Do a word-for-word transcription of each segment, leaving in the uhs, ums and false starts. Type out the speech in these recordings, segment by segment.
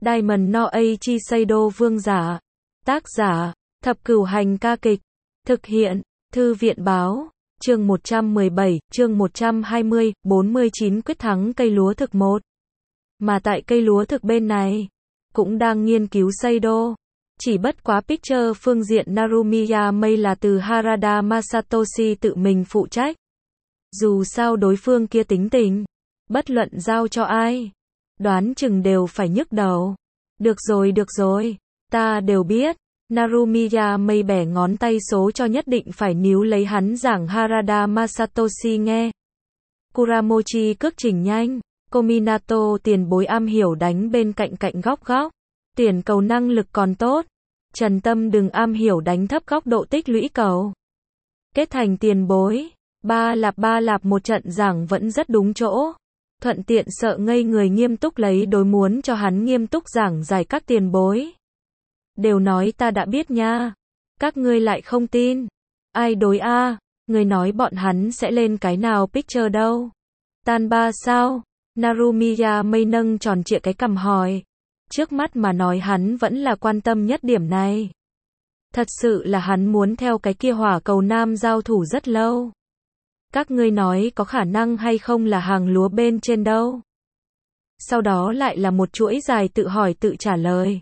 Diamond no Eiichi Seido vương giả. Tác giả, Thập Cửu Hành ca kịch. Thực hiện, Thư viện báo. Chương một trăm mười bảy, chương một trăm hai mươi, bốn mươi chín quyết thắng cây lúa thực một. Mà tại cây lúa thực bên này, cũng đang nghiên cứu Seido. Chỉ bất quá picture phương diện Narumiya Mei là từ Harada Masatoshi tự mình phụ trách. Dù sao đối phương kia tính tình, bất luận giao cho ai, đoán chừng đều phải nhức đầu. Được rồi được rồi, ta đều biết. Narumiya Mei bẻ ngón tay số cho nhất định phải níu lấy hắn giảng Harada Masatoshi nghe. Kuramochi cước trình nhanh, Kominato tiền bối am hiểu đánh bên cạnh cạnh góc góc. Tiền cầu năng lực còn tốt. Trần Tâm đừng am hiểu đánh thấp góc độ tích lũy cầu. Kết thành tiền bối. Ba lạp ba lạp một trận giảng vẫn rất đúng chỗ. Thuận tiện sợ ngây người nghiêm túc lấy đối muốn cho hắn nghiêm túc giảng giải các tiền bối. Đều nói ta đã biết nha. Các ngươi lại không tin. Ai đối a? Người nói bọn hắn sẽ lên cái nào picture đâu? Tan ba sao? Narumiya Mei nâng tròn trịa cái cằm hỏi. Trước mắt mà nói hắn vẫn là quan tâm nhất điểm này. Thật sự là hắn muốn theo cái kia hỏa cầu nam giao thủ rất lâu. Các ngươi nói có khả năng hay không là hàng lúa bên trên đâu? Sau đó lại là một chuỗi dài tự hỏi tự trả lời.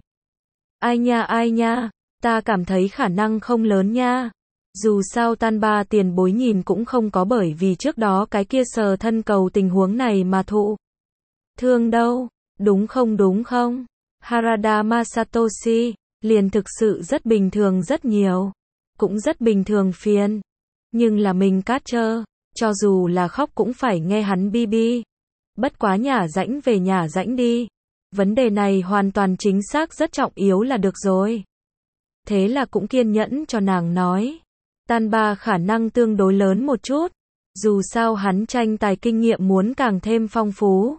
Ai nha ai nha, ta cảm thấy khả năng không lớn nha. Dù sao tan ba tiền bối nhìn cũng không có bởi vì trước đó cái kia sờ thân cầu tình huống này mà thụ thương đâu, đúng không đúng không? Harada Masatoshi, liền thực sự rất bình thường rất nhiều, cũng rất bình thường phiền. Nhưng là mình cát trơ, cho dù là khóc cũng phải nghe hắn bi bi. Bất quá nhả rãnh về nhả rãnh đi. Vấn đề này hoàn toàn chính xác rất trọng yếu là được rồi. Thế là cũng kiên nhẫn cho nàng nói. Tan ba khả năng tương đối lớn một chút. Dù sao hắn tranh tài kinh nghiệm muốn càng thêm phong phú.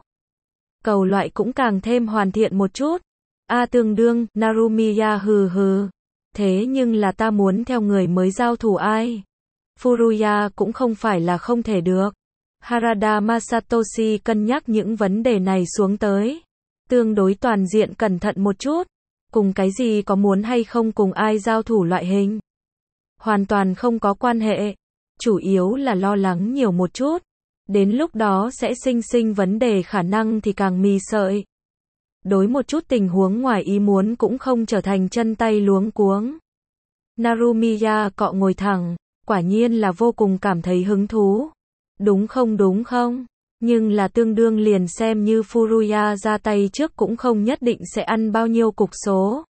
Cầu loại cũng càng thêm hoàn thiện một chút. A tương đương, Narumiya hừ hừ. Thế nhưng là ta muốn theo người mới giao thủ ai? Furuya cũng không phải là không thể được. Harada Masatoshi cân nhắc những vấn đề này xuống tới. Tương đối toàn diện cẩn thận một chút. Cùng cái gì có muốn hay không cùng ai giao thủ loại hình. Hoàn toàn không có quan hệ. Chủ yếu là lo lắng nhiều một chút. Đến lúc đó sẽ sinh sinh vấn đề khả năng thì càng mì sợi. Đối một chút tình huống ngoài ý muốn cũng không trở thành chân tay luống cuống. Narumiya cọ ngồi thẳng. Quả nhiên là vô cùng cảm thấy hứng thú. Đúng không đúng không? Nhưng là tương đương liền xem như Furuya ra tay trước cũng không nhất định sẽ ăn bao nhiêu cục số.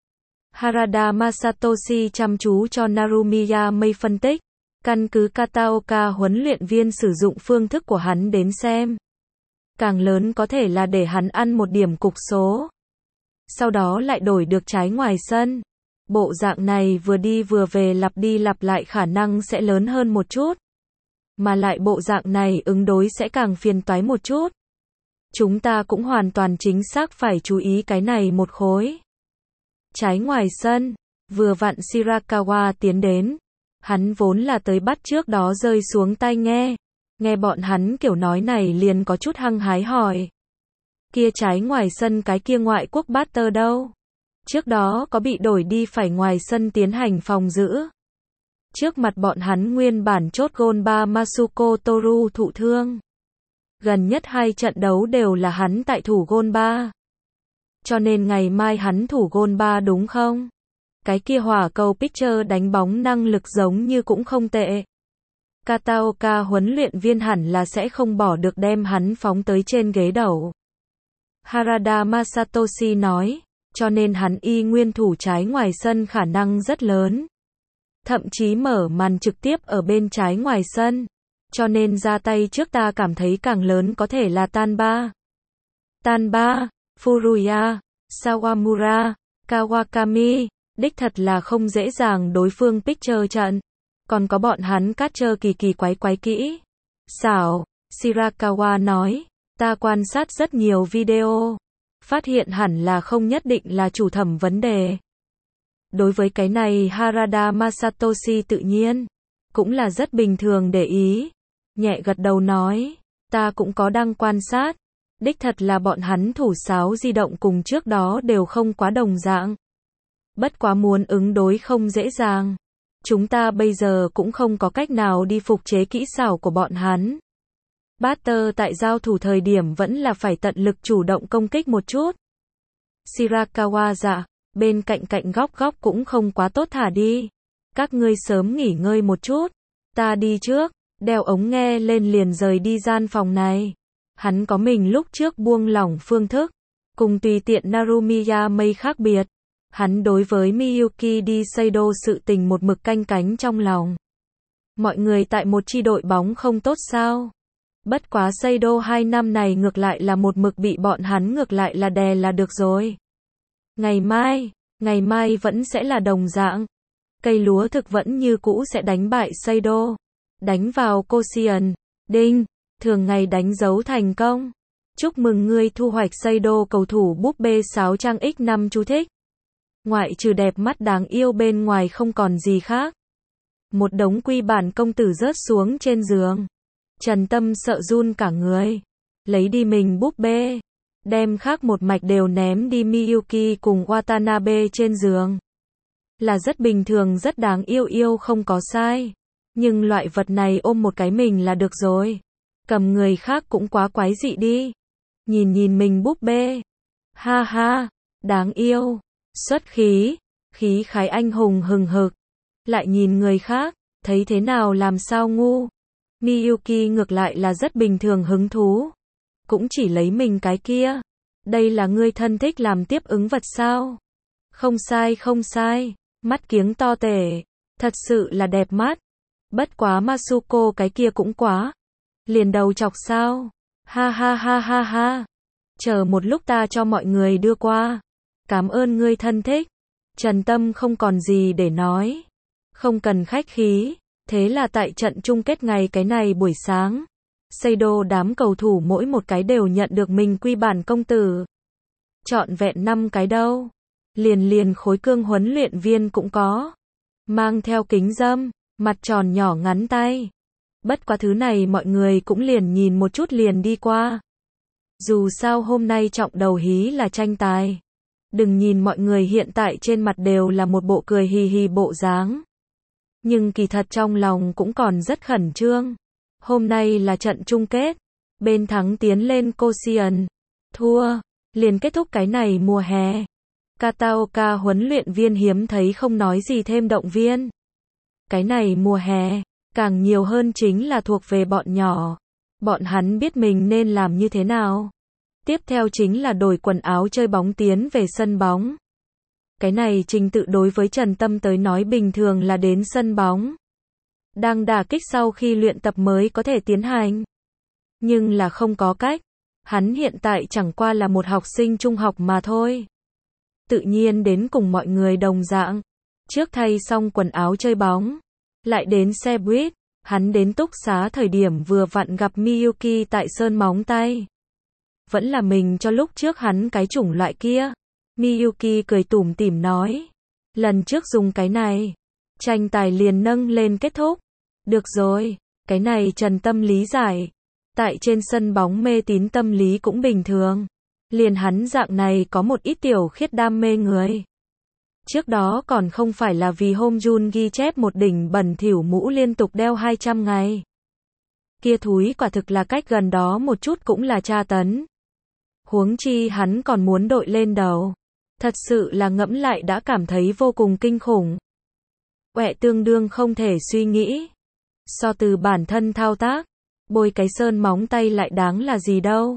Harada Masatoshi chăm chú cho Narumiya Mei phân tích. Căn cứ Kataoka huấn luyện viên sử dụng phương thức của hắn đến xem. Càng lớn có thể là để hắn ăn một điểm cục số. Sau đó lại đổi được trái ngoài sân. Bộ dạng này vừa đi vừa về lặp đi lặp lại khả năng sẽ lớn hơn một chút. Mà lại bộ dạng này ứng đối sẽ càng phiền toái một chút. Chúng ta cũng hoàn toàn chính xác phải chú ý cái này một khối. Trái ngoài sân, vừa vặn Shirakawa tiến đến. Hắn vốn là tới bắt trước đó rơi xuống tai nghe. Nghe bọn hắn kiểu nói này liền có chút hăng hái hỏi. Kia trái ngoài sân cái kia ngoại quốc batter đâu? Trước đó có bị đổi đi phải ngoài sân tiến hành phòng giữ. Trước mặt bọn hắn nguyên bản chốt gôn ba Masuko Toru thụ thương. Gần nhất hai trận đấu đều là hắn tại thủ gôn ba. Cho nên ngày mai hắn thủ gôn ba đúng không? Cái kia hỏa cầu picture đánh bóng năng lực giống như cũng không tệ. Kataoka huấn luyện viên hẳn là sẽ không bỏ được đem hắn phóng tới trên ghế đầu. Harada Masatoshi nói, cho nên hắn y nguyên thủ trái ngoài sân khả năng rất lớn. Thậm chí mở màn trực tiếp ở bên trái ngoài sân. Cho nên ra tay trước ta cảm thấy càng lớn có thể là tan ba. Tan ba, Furuya, Sawamura, Kawakami, đích thật là không dễ dàng đối phương picture trận. Còn có bọn hắn cát trơ kỳ kỳ quái quái kỹ. Xảo, Shirakawa nói, ta quan sát rất nhiều video. Phát hiện hẳn là không nhất định là chủ thẩm vấn đề. Đối với cái này Harada Masatoshi tự nhiên cũng là rất bình thường để ý. Nhẹ gật đầu nói, ta cũng có đang quan sát. Đích thật là bọn hắn thủ sáo di động cùng trước đó đều không quá đồng dạng. Bất quá muốn ứng đối không dễ dàng. Chúng ta bây giờ cũng không có cách nào đi phục chế kỹ xảo của bọn hắn. Butter tại giao thủ thời điểm vẫn là phải tận lực chủ động công kích một chút. Shirakawa dạ, bên cạnh cạnh góc góc cũng không quá tốt thả đi. Các ngươi sớm nghỉ ngơi một chút. Ta đi trước, đeo ống nghe lên liền rời đi gian phòng này. Hắn có mình lúc trước buông lỏng phương thức. Cùng tùy tiện Narumiya Mei khác biệt. Hắn đối với Miyuki đi Seido sự tình một mực canh cánh trong lòng. Mọi người tại một chi đội bóng không tốt sao? Bất quá Seido hai năm này ngược lại là một mực bị bọn hắn ngược lại là đè là được rồi. Ngày mai, ngày mai vẫn sẽ là đồng dạng. Cây lúa thực vẫn như cũ sẽ đánh bại Seido. Đánh vào Koshien. Đinh, thường ngày đánh dấu thành công. Chúc mừng ngươi thu hoạch Seido cầu thủ búp bê sáu trang x năm chú thích. Ngoại trừ đẹp mắt đáng yêu bên ngoài không còn gì khác. Một đống quy bản công tử rớt xuống trên giường. Trần Tâm sợ run cả người. Lấy đi mình búp bê. Đem khác một mạch đều ném đi Miyuki cùng Watanabe trên giường. Là rất bình thường rất đáng yêu yêu không có sai. Nhưng loại vật này ôm một cái mình là được rồi. Cầm người khác cũng quá quái dị đi. Nhìn nhìn mình búp bê. Ha ha, đáng yêu. Xuất khí, khí khái anh hùng hừng hực. Lại nhìn người khác, thấy thế nào làm sao ngu. Miyuki ngược lại là rất bình thường hứng thú. Cũng chỉ lấy mình cái kia. Đây là ngươi thân thích làm tiếp ứng vật sao? Không sai không sai, mắt kiếng to tể. Thật sự là đẹp mắt. Bất quá Masuko cái kia cũng quá. Liền đầu chọc sao? Ha ha ha ha ha. Chờ một lúc ta cho mọi người đưa qua. Cảm ơn ngươi thân thích. Trần Tâm không còn gì để nói. Không cần khách khí. Thế là tại trận chung kết ngày cái này buổi sáng. Seido đám cầu thủ mỗi một cái đều nhận được mình quy bản công tử. Trọn vẹn năm cái đâu. Liền liền khối cương huấn luyện viên cũng có. Mang theo kính râm, mặt tròn nhỏ ngắn tay. Bất quá thứ này mọi người cũng liền nhìn một chút liền đi qua. Dù sao hôm nay trọng đầu hí là tranh tài. Đừng nhìn mọi người hiện tại trên mặt đều là một bộ cười hì hì bộ dáng. Nhưng kỳ thật trong lòng cũng còn rất khẩn trương. Hôm nay là trận chung kết. Bên thắng tiến lên Koshien. Thua, liền kết thúc cái này mùa hè. Kataoka huấn luyện viên hiếm thấy không nói gì thêm động viên. Cái này mùa hè, càng nhiều hơn chính là thuộc về bọn nhỏ. Bọn hắn biết mình nên làm như thế nào. Tiếp theo chính là đổi quần áo chơi bóng tiến về sân bóng. Cái này trình tự đối với Trần Tâm tới nói bình thường là đến sân bóng. Đang đả kích sau khi luyện tập mới có thể tiến hành. Nhưng là không có cách. Hắn hiện tại chẳng qua là một học sinh trung học mà thôi. Tự nhiên đến cùng mọi người đồng dạng. Trước thay xong quần áo chơi bóng. Lại đến xe buýt. Hắn đến túc xá thời điểm vừa vặn gặp Miyuki tại sơn móng tay. Vẫn là mình cho lúc trước hắn cái chủng loại kia. Miyuki cười tủm tỉm nói. Lần trước dùng cái này. Tranh tài liền nâng lên kết thúc. Được rồi, cái này Trần Tâm lý giải. Tại trên sân bóng mê tín tâm lý cũng bình thường. Liền hắn dạng này có một ít tiểu khiết đam mê người. Trước đó còn không phải là vì Home Jun ghi chép một đỉnh bẩn thỉu mũ liên tục đeo hai trăm ngày. Kia thúi quả thực là cách gần đó một chút cũng là tra tấn. Huống chi hắn còn muốn đội lên đầu. Thật sự là ngẫm lại đã cảm thấy vô cùng kinh khủng. Quẹ tương đương không thể suy nghĩ. So từ bản thân thao tác, bôi cái sơn móng tay lại đáng là gì đâu.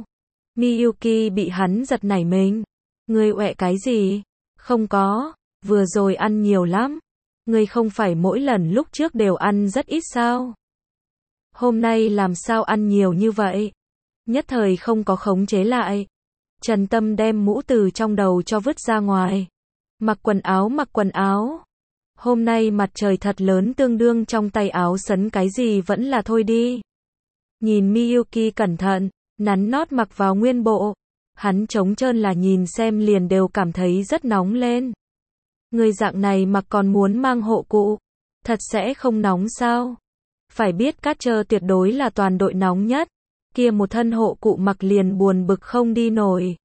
Miyuki bị hắn giật nảy mình. Ngươi quẹ cái gì? Không có, vừa rồi ăn nhiều lắm. Ngươi không phải mỗi lần lúc trước đều ăn rất ít sao? Hôm nay làm sao ăn nhiều như vậy? Nhất thời không có khống chế lại. Trần Tâm đem mũ từ trong đầu cho vứt ra ngoài. Mặc quần áo mặc quần áo. Hôm nay mặt trời thật lớn tương đương trong tay áo sấn cái gì vẫn là thôi đi. Nhìn Miyuki cẩn thận, nắn nót mặc vào nguyên bộ. Hắn trống trơn là nhìn xem liền đều cảm thấy rất nóng lên. Người dạng này mặc còn muốn mang hộ cụ. Thật sẽ không nóng sao? Phải biết Catcher tuyệt đối là toàn đội nóng nhất. kia một thân hộ cụ mặc liền buồn bực không đi nổi.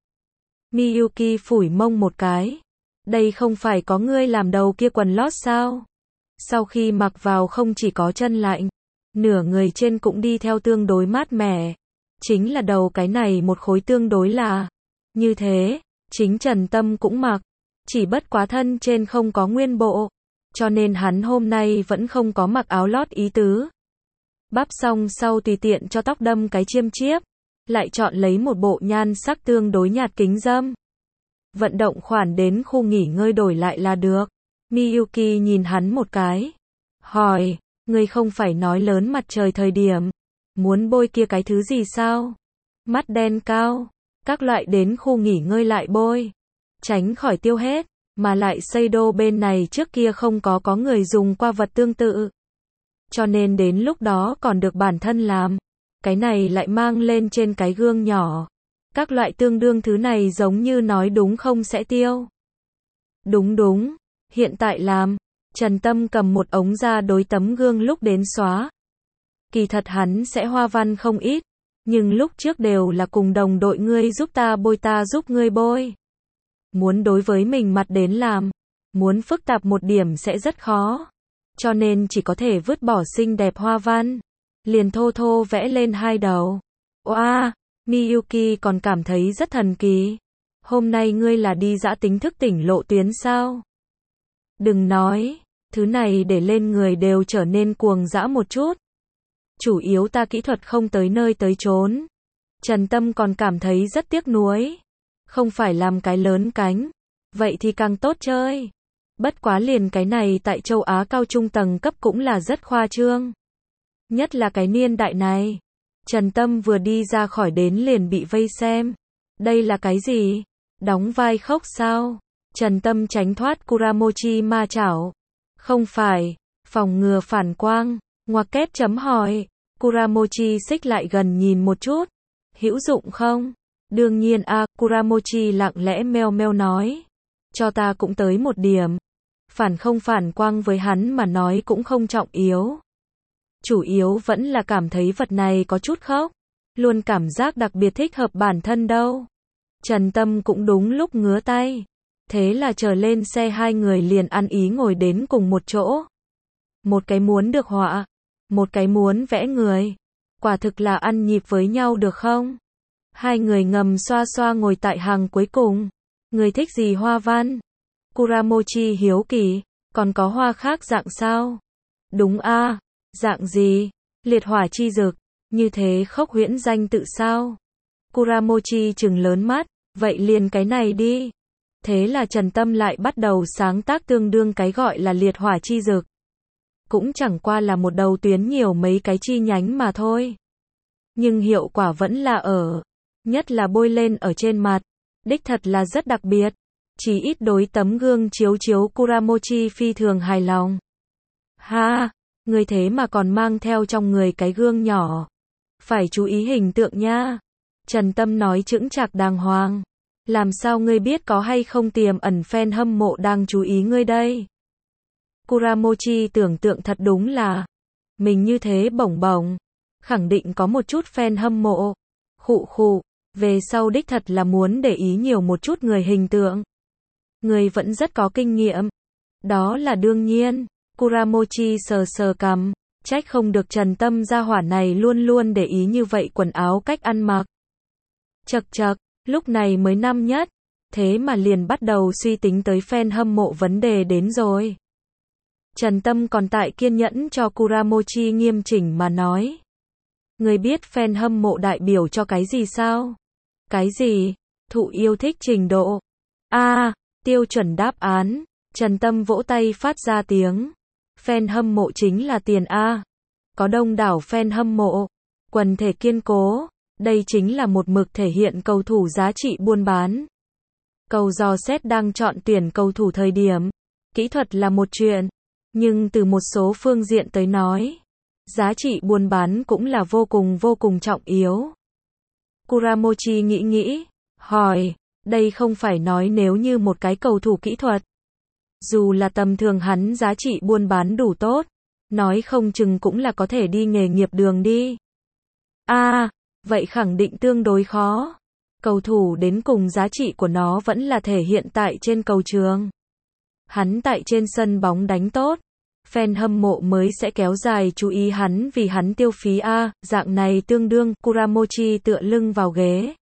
Miyuki phủi mông một cái. Đây không phải có ngươi làm đầu kia quần lót sao? Sau khi mặc vào không chỉ có chân lạnh, nửa người trên cũng đi theo tương đối mát mẻ. Chính là đầu cái này một khối tương đối là như thế, chính Trần Tâm cũng mặc, chỉ bất quá thân trên không có nguyên bộ, cho nên hắn hôm nay vẫn không có mặc áo lót ý tứ. Bắp xong sau tùy tiện cho tóc đâm cái chiêm chiếp, lại chọn lấy một bộ nhan sắc tương đối nhạt kính râm. Vận động khoản đến khu nghỉ ngơi đổi lại là được. Miyuki nhìn hắn một cái, hỏi, ngươi không phải nói lớn mặt trời thời điểm, muốn bôi kia cái thứ gì sao? Mắt đen cao, các loại đến khu nghỉ ngơi lại bôi, tránh khỏi tiêu hết, mà lại Seido bên này trước kia không có có người dùng qua vật tương tự. Cho nên đến lúc đó còn được bản thân làm, cái này lại mang lên trên cái gương nhỏ. Các loại tương đương thứ này giống như nói đúng không sẽ tiêu. Đúng đúng, hiện tại làm. Trần Tâm cầm một ống ra đối tấm gương lúc đến xóa. Kỳ thật hắn sẽ hoa văn không ít, nhưng lúc trước đều là cùng đồng đội ngươi giúp ta bôi ta giúp ngươi bôi. Muốn đối với mình mặt đến làm, muốn phức tạp một điểm sẽ rất khó. Cho nên chỉ có thể vứt bỏ xinh đẹp hoa văn, liền thô thô vẽ lên hai đầu. Oa, wow, Miyuki còn cảm thấy rất thần kỳ. Hôm nay ngươi là đi dã tính thức tỉnh lộ tuyến sao? Đừng nói, thứ này để lên người đều trở nên cuồng dã một chút. Chủ yếu ta kỹ thuật không tới nơi tới chốn. Trần Tâm còn cảm thấy rất tiếc nuối. Không phải làm cái lớn cánh, vậy thì càng tốt chơi. Bất quá liền cái này tại châu Á cao trung tầng cấp cũng là rất khoa trương. Nhất là cái niên đại này. Trần Tâm vừa đi ra khỏi đến liền bị vây xem. Đây là cái gì? Đóng vai khóc sao? Trần Tâm tránh thoát Kuramochi ma chảo. Không phải, phòng ngừa phản quang. Ngoặc kép chấm hỏi. Kuramochi xích lại gần nhìn một chút. Hữu dụng không? Đương nhiên a, à, Kuramochi lặng lẽ meo meo nói. Cho ta cũng tới một điểm. Phản không phản quang với hắn mà nói cũng không trọng yếu. Chủ yếu vẫn là cảm thấy vật này có chút khóc. Luôn cảm giác đặc biệt thích hợp bản thân đâu. Trần Tâm cũng đúng lúc ngứa tay. Thế là chờ lên xe hai người liền ăn ý ngồi đến cùng một chỗ. Một cái muốn được họa, một cái muốn vẽ người. Quả thực là ăn nhịp với nhau được không? Hai người ngầm xoa xoa ngồi tại hàng cuối cùng. Người thích gì hoa văn? Kuramochi hiếu kỳ, còn có hoa khác dạng sao? Đúng a, à, dạng gì? Liệt hỏa chi dực, như thế khốc huyễn danh tự sao? Kuramochi trừng lớn mắt, vậy liền cái này đi. Thế là Trần Tâm lại bắt đầu sáng tác tương đương cái gọi là liệt hỏa chi dực. Cũng chẳng qua là một đầu tuyến nhiều mấy cái chi nhánh mà thôi. Nhưng hiệu quả vẫn là ở. Nhất là bôi lên ở trên mặt. Đích thật là rất đặc biệt. Chỉ ít đối tấm gương chiếu chiếu Kuramochi phi thường hài lòng. Ha, người thế mà còn mang theo trong người cái gương nhỏ. Phải chú ý hình tượng nha. Trần Tâm nói chững chạc đàng hoàng. Làm sao ngươi biết có hay không tiềm ẩn fan hâm mộ đang chú ý ngươi đây? Kuramochi tưởng tượng thật đúng là. Mình như thế bổng bổng. Khẳng định có một chút fan hâm mộ. Khụ khụ. Về sau đích thật là muốn để ý nhiều một chút người hình tượng. Người vẫn rất có kinh nghiệm. Đó là đương nhiên. Kuramochi sờ sờ cằm. Trách không được Trần Tâm gia hỏa này luôn luôn để ý như vậy quần áo cách ăn mặc. Chậc chậc, lúc này mới năm nhất. Thế mà liền bắt đầu suy tính tới fan hâm mộ vấn đề đến rồi. Trần Tâm còn tại kiên nhẫn cho Kuramochi nghiêm chỉnh mà nói. Người biết fan hâm mộ đại biểu cho cái gì sao? Cái gì? Thụ yêu thích trình độ. A, à, tiêu chuẩn đáp án. Trần Tâm vỗ tay phát ra tiếng. Fan hâm mộ chính là tiền A. Có đông đảo fan hâm mộ. Quần thể kiên cố. Đây chính là một mực thể hiện cầu thủ giá trị buôn bán. Cầu dò xét đang chọn tuyển cầu thủ thời điểm. Kỹ thuật là một chuyện. Nhưng từ một số phương diện tới nói. Giá trị buôn bán cũng là vô cùng vô cùng trọng yếu. Kuramochi nghĩ nghĩ. Hỏi. Đây không phải nói nếu như một cái cầu thủ kỹ thuật. Dù là tầm thường hắn giá trị buôn bán đủ tốt. Nói không chừng cũng là có thể đi nghề nghiệp đường đi. A, à, vậy khẳng định tương đối khó. Cầu thủ đến cùng giá trị của nó vẫn là thể hiện tại trên cầu trường. Hắn tại trên sân bóng đánh tốt, fan hâm mộ mới sẽ kéo dài chú ý hắn vì hắn tiêu phí a, dạng này tương đương. Kuramochi tựa lưng vào ghế.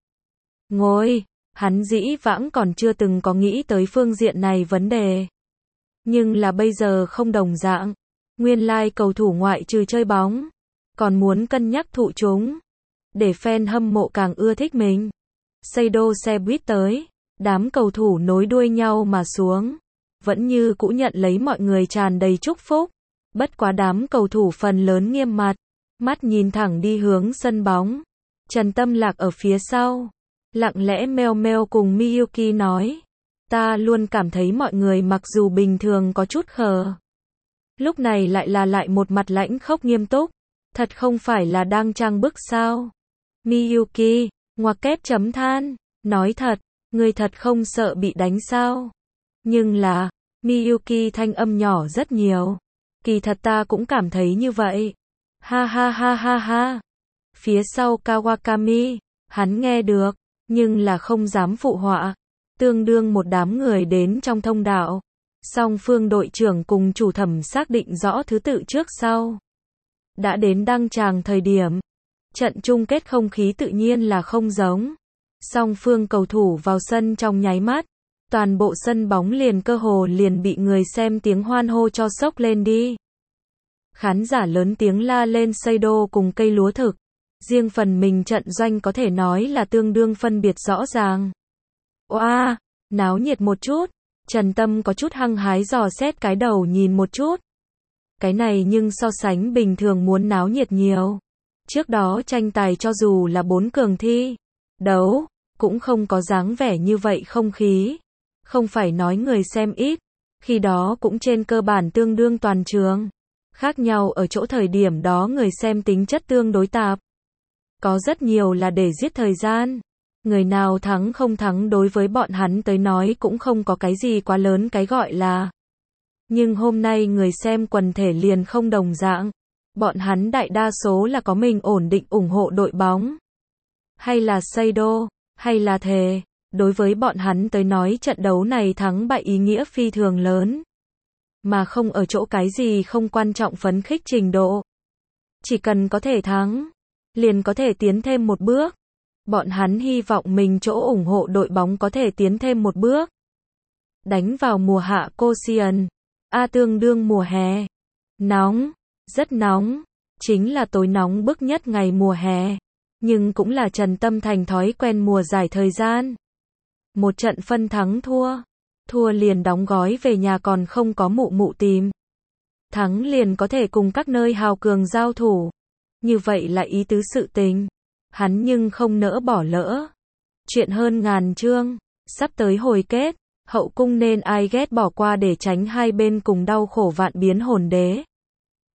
Ngồi, hắn dĩ vãng còn chưa từng có nghĩ tới phương diện này vấn đề. Nhưng là bây giờ không đồng dạng. Nguyên lai like cầu thủ ngoại trừ chơi bóng, còn muốn cân nhắc thụ chúng. Để fan hâm mộ càng ưa thích mình. Seido xe buýt tới, đám cầu thủ nối đuôi nhau mà xuống. Vẫn như cũ nhận lấy mọi người tràn đầy chúc phúc. Bất quá đám cầu thủ phần lớn nghiêm mặt, mắt nhìn thẳng đi hướng sân bóng. Trần Tâm Lạc ở phía sau, lặng lẽ meo meo cùng Miyuki nói. Ta luôn cảm thấy mọi người mặc dù bình thường có chút khờ, lúc này lại là lại một mặt lãnh khốc nghiêm túc. Thật không phải là đang trang bức sao? Miyuki, ngoặc kép chấm than, nói thật, người thật không sợ bị đánh sao? Nhưng là, Miyuki thanh âm nhỏ rất nhiều. Kỳ thật ta cũng cảm thấy như vậy. Ha ha ha ha ha. Phía sau Kawakami, hắn nghe được, nhưng là không dám phụ họa. Tương đương một đám người đến trong thông đạo. Song phương đội trưởng cùng chủ thẩm xác định rõ thứ tự trước sau. Đã đến đăng tràng thời điểm. Trận chung kết không khí tự nhiên là không giống. Song phương cầu thủ vào sân trong nháy mắt. Toàn bộ sân bóng liền cơ hồ liền bị người xem tiếng hoan hô cho sốc lên đi. Khán giả lớn tiếng la lên Seido cùng cây lúa thực. Riêng phần mình trận doanh có thể nói là tương đương phân biệt rõ ràng. Oa, náo nhiệt một chút. Trần Tâm có chút hăng hái dò xét cái đầu nhìn một chút. Cái này nhưng so sánh bình thường muốn náo nhiệt nhiều. Trước đó tranh tài cho dù là bốn cường thi đấu, cũng không có dáng vẻ như vậy không khí. Không phải nói người xem ít, khi đó cũng trên cơ bản tương đương toàn trường. Khác nhau ở chỗ thời điểm đó người xem tính chất tương đối tạp. Có rất nhiều là để giết thời gian. Người nào thắng không thắng đối với bọn hắn tới nói cũng không có cái gì quá lớn cái gọi là. Nhưng hôm nay người xem quần thể liền không đồng dạng. Bọn hắn đại đa số là có mình ổn định ủng hộ đội bóng. Hay là Seido, hay là thề. Đối với bọn hắn tới nói trận đấu này thắng bại ý nghĩa phi thường lớn. Mà không ở chỗ cái gì không quan trọng phấn khích trình độ. Chỉ cần có thể thắng, liền có thể tiến thêm một bước. Bọn hắn hy vọng mình chỗ ủng hộ đội bóng có thể tiến thêm một bước. Đánh vào mùa hạ Koshien, A tương đương mùa hè. Nóng, rất nóng, chính là tối nóng bức nhất ngày mùa hè. Nhưng cũng là Trần Tâm thành thói quen mùa giải thời gian. Một trận phân thắng thua. Thua liền đóng gói về nhà còn không có mụ mụ tìm. Thắng liền có thể cùng các nơi hào cường giao thủ. Như vậy là ý tứ sự tình. Hắn nhưng không nỡ bỏ lỡ. Chuyện hơn ngàn chương. Sắp tới hồi kết. Hậu cung nên ai ghét bỏ qua để tránh hai bên cùng đau khổ vạn biến hồn đế.